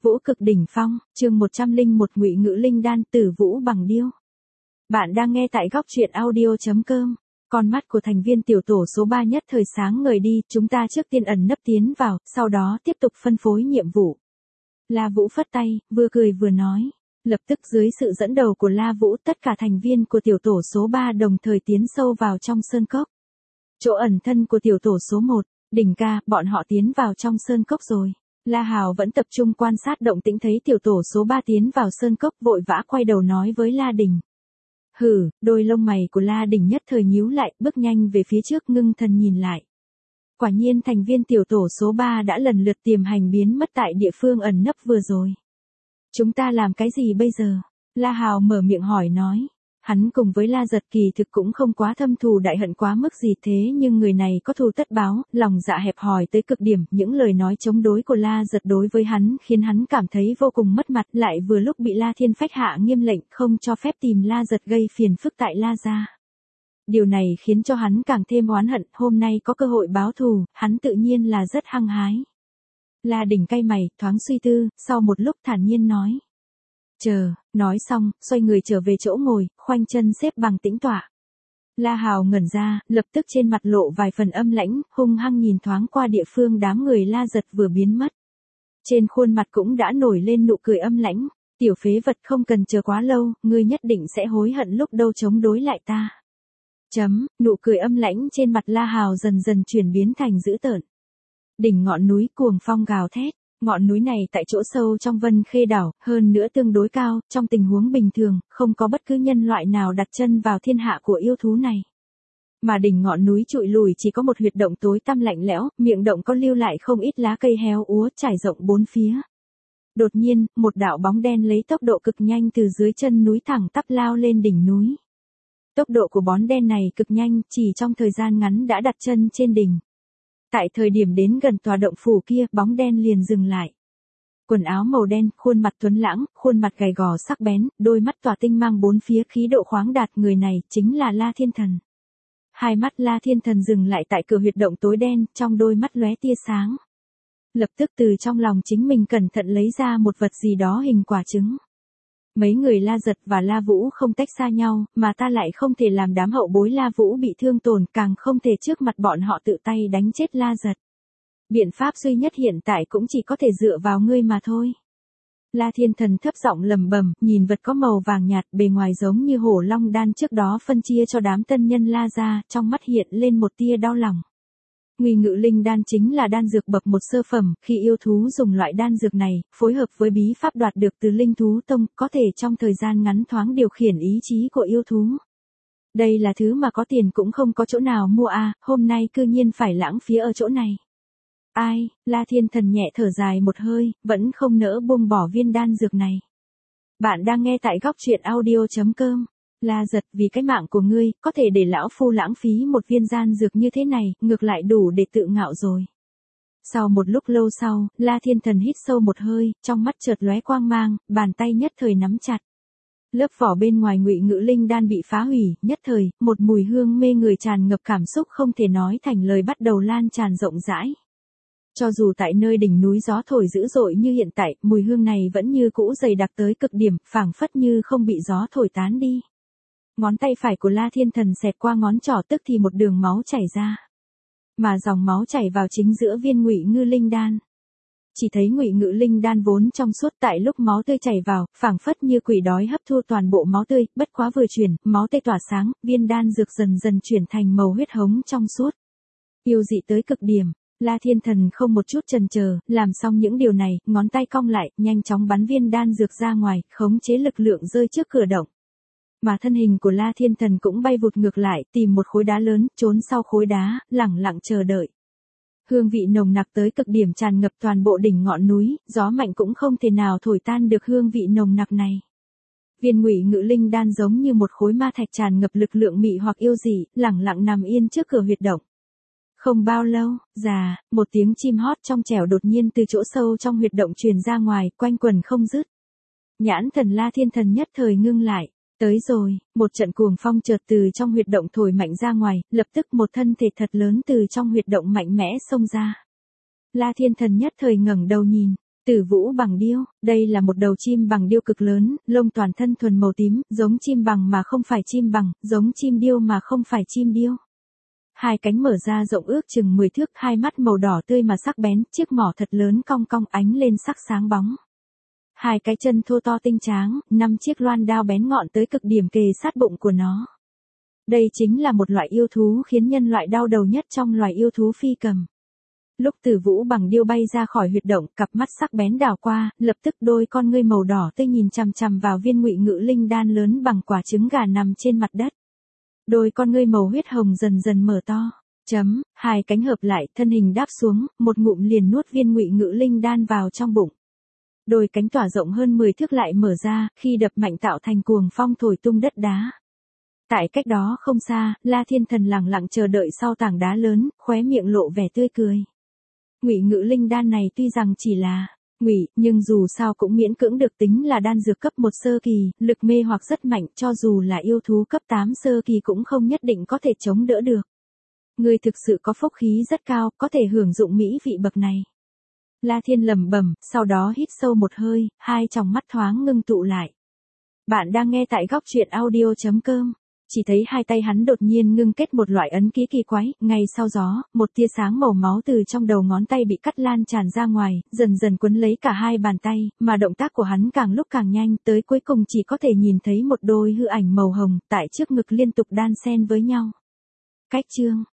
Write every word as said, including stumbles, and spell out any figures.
Vũ cực đỉnh phong, chương một trăm lẻ một Ngụy Ngữ Linh đan Tử Vũ bằng điêu. Bạn đang nghe tại góc truyện audio chấm com. Con mắt của thành viên tiểu tổ số ba nhất thời sáng ngời đi, chúng ta trước tiên ẩn nấp tiến vào, sau đó tiếp tục phân phối nhiệm vụ. La Vũ phất tay, vừa cười vừa nói. Lập tức dưới sự dẫn đầu của La Vũ, tất cả thành viên của tiểu tổ số ba đồng thời tiến sâu vào trong sơn cốc. Chỗ ẩn thân của tiểu tổ số một, Đỉnh ca, bọn họ tiến vào trong sơn cốc rồi. La Hào vẫn tập trung quan sát động tĩnh, thấy tiểu tổ số ba tiến vào sơn cốc, vội vã quay đầu nói với La Đình. Hừ, đôi lông mày của La Đình nhất thời nhíu lại, bước nhanh về phía trước, ngưng thần nhìn lại. Quả nhiên thành viên tiểu tổ số ba đã lần lượt tiềm hành biến mất tại địa phương ẩn nấp vừa rồi. Chúng ta làm cái gì bây giờ? La Hào mở miệng hỏi nói. Hắn cùng với La Giật kỳ thực cũng không quá thâm thù đại hận quá mức gì, thế nhưng người này có thù tất báo, lòng dạ hẹp hòi tới cực điểm, những lời nói chống đối của La Giật đối với hắn khiến hắn cảm thấy vô cùng mất mặt, lại vừa lúc bị La Thiên Phách hạ nghiêm lệnh không cho phép tìm La Giật gây phiền phức tại La gia. Điều này khiến cho hắn càng thêm oán hận, hôm nay có cơ hội báo thù, hắn tự nhiên là rất hăng hái. La Đình cay mày, thoáng suy tư, sau một lúc thản nhiên nói. Chờ, nói xong, xoay người trở về chỗ ngồi, khoanh chân xếp bằng tĩnh tọa. La Hào ngẩn ra, lập tức trên mặt lộ vài phần âm lãnh, hung hăng nhìn thoáng qua địa phương đám người La Giật vừa biến mất. Trên khuôn mặt cũng đã nổi lên nụ cười âm lãnh, tiểu phế vật, không cần chờ quá lâu, ngươi nhất định sẽ hối hận lúc đâu chống đối lại ta. Chấm, nụ cười âm lãnh trên mặt La Hào dần dần chuyển biến thành dữ tợn. Đỉnh ngọn núi cuồng phong gào thét. Ngọn núi này tại chỗ sâu trong Vân Khê đảo, hơn nữa tương đối cao, trong tình huống bình thường, không có bất cứ nhân loại nào đặt chân vào thiên hạ của yêu thú này. Mà đỉnh ngọn núi trụi lùi chỉ có một huyệt động tối tăm lạnh lẽo, miệng động có lưu lại không ít lá cây héo úa trải rộng bốn phía. Đột nhiên, một đạo bóng đen lấy tốc độ cực nhanh từ dưới chân núi thẳng tắp lao lên đỉnh núi. Tốc độ của bóng đen này cực nhanh, chỉ trong thời gian ngắn đã đặt chân trên đỉnh. Tại thời điểm đến gần tòa động phủ kia, bóng đen liền dừng lại. Quần áo màu đen, khuôn mặt tuấn lãng, khuôn mặt gầy gò sắc bén, đôi mắt tỏa tinh mang bốn phía, khí độ khoáng đạt, người này chính là La Thiên Thần. Hai mắt La Thiên Thần dừng lại tại cửa huyệt động tối đen, trong đôi mắt lóe tia sáng. Lập tức từ trong lòng chính mình cẩn thận lấy ra một vật gì đó hình quả trứng. Mấy người La Giật và La Vũ không tách xa nhau, mà ta lại không thể làm đám hậu bối La Vũ bị thương tổn, càng không thể trước mặt bọn họ tự tay đánh chết La Giật. Biện pháp duy nhất hiện tại cũng chỉ có thể dựa vào ngươi mà thôi. La Thiên Thần thấp giọng lẩm bẩm, nhìn vật có màu vàng nhạt, bề ngoài giống như hổ long đan trước đó phân chia cho đám tân nhân La gia, trong mắt hiện lên một tia đau lòng. Ngụy Ngữ Linh đan chính là đan dược bậc một sơ phẩm, khi yêu thú dùng loại đan dược này, phối hợp với bí pháp đoạt được từ Linh Thú Tông, có thể trong thời gian ngắn thoáng điều khiển ý chí của yêu thú. Đây là thứ mà có tiền cũng không có chỗ nào mua à, hôm nay cư nhiên phải lãng phí ở chỗ này. Ai, La Thiên Thần nhẹ thở dài một hơi, vẫn không nỡ buông bỏ viên đan dược này. Bạn đang nghe tại góc truyện audio chấm com. La Giật, vì cái mạng của ngươi, có thể để lão phu lãng phí một viên gian dược như thế này, ngược lại đủ để tự ngạo rồi. Sau một lúc lâu sau, La Thiên Thần hít sâu một hơi, trong mắt chợt lóe quang mang, bàn tay nhất thời nắm chặt. Lớp vỏ bên ngoài Ngụy Ngữ Linh đan bị phá hủy, nhất thời, một mùi hương mê người tràn ngập cảm xúc không thể nói thành lời bắt đầu lan tràn rộng rãi. Cho dù tại nơi đỉnh núi gió thổi dữ dội như hiện tại, mùi hương này vẫn như cũ dày đặc tới cực điểm, phảng phất như không bị gió thổi tán đi. Ngón tay phải của La Thiên Thần xẹt qua ngón trỏ, tức thì một đường máu chảy ra. Mà dòng máu chảy vào chính giữa viên Ngụy Ngữ Linh đan. Chỉ thấy Ngụy Ngữ Linh đan vốn trong suốt, tại lúc máu tươi chảy vào, phảng phất như quỷ đói hấp thu toàn bộ máu tươi, bất quá vừa chuyển, máu tươi tỏa sáng, viên đan dược dần dần chuyển thành màu huyết hống trong suốt. Yêu dị tới cực điểm. La Thiên Thần không một chút chần chờ, làm xong những điều này, ngón tay cong lại, nhanh chóng bắn viên đan dược ra ngoài, khống chế lực lượng rơi trước cửa động. Mà thân hình của La Thiên Thần cũng bay vụt ngược lại, tìm một khối đá lớn, trốn sau khối đá, lẳng lặng chờ đợi. Hương vị nồng nặc tới cực điểm tràn ngập toàn bộ đỉnh ngọn núi, gió mạnh cũng không thể nào thổi tan được hương vị nồng nặc này. Viên Ngụy Ngữ Linh đan giống như một khối ma thạch tràn ngập lực lượng mị hoặc yêu dị, lẳng lặng nằm yên trước cửa huyệt động. Không bao lâu, già, một tiếng chim hót trong trẻo đột nhiên từ chỗ sâu trong huyệt động truyền ra ngoài, quanh quần không dứt. Nhãn thần La Thiên Thần nhất thời ngưng lại. Tới rồi, một trận cuồng phong chợt từ trong huyệt động thổi mạnh ra ngoài, lập tức một thân thể thật lớn từ trong huyệt động mạnh mẽ xông ra. La Thiên Thần nhất thời ngẩng đầu nhìn, Tử Vũ bằng điêu, đây là một đầu chim bằng điêu cực lớn, lông toàn thân thuần màu tím, giống chim bằng mà không phải chim bằng, giống chim điêu mà không phải chim điêu. Hai cánh mở ra rộng ước chừng mười thước, hai mắt màu đỏ tươi mà sắc bén, chiếc mỏ thật lớn cong cong ánh lên sắc sáng bóng. Hai cái chân thô to tinh tráng, năm chiếc loan đao bén ngọn tới cực điểm kề sát bụng của nó. Đây chính là một loại yêu thú khiến nhân loại đau đầu nhất trong loài yêu thú phi cầm. Lúc Tử Vũ bằng điêu bay ra khỏi huyệt động, cặp mắt sắc bén đảo qua, lập tức đôi con ngươi màu đỏ tươi nhìn chằm chằm vào viên ngụy ngự linh đan lớn bằng quả trứng gà nằm trên mặt đất. Đôi con ngươi màu huyết hồng dần dần mở to. Chấm, hai cánh hợp lại, thân hình đáp xuống, một ngụm liền nuốt viên ngụy ngự linh đan vào trong bụng. Đôi cánh tỏa rộng hơn mười thước lại mở ra, khi đập mạnh tạo thành cuồng phong thổi tung đất đá. Tại cách đó không xa, La Thiên Thần lặng lặng chờ đợi sau tảng đá lớn, khóe miệng lộ vẻ tươi cười. Ngụy ngự linh đan này tuy rằng chỉ là ngụy, nhưng dù sao cũng miễn cưỡng được tính là đan dược cấp một sơ kỳ, lực mê hoặc rất mạnh, cho dù là yêu thú cấp tám sơ kỳ cũng không nhất định có thể chống đỡ được. Người thực sự có phúc khí rất cao, có thể hưởng dụng mỹ vị bậc này. La Thiên lẩm bẩm, sau đó hít sâu một hơi, hai tròng mắt thoáng ngưng tụ lại. Bạn đang nghe tại góc truyện audio chấm com. Chỉ thấy hai tay hắn đột nhiên ngưng kết một loại ấn ký kỳ quái, ngay sau đó, một tia sáng màu máu từ trong đầu ngón tay bị cắt lan tràn ra ngoài, dần dần quấn lấy cả hai bàn tay, mà động tác của hắn càng lúc càng nhanh, tới cuối cùng chỉ có thể nhìn thấy một đôi hư ảnh màu hồng, tại trước ngực liên tục đan xen với nhau. Cách chương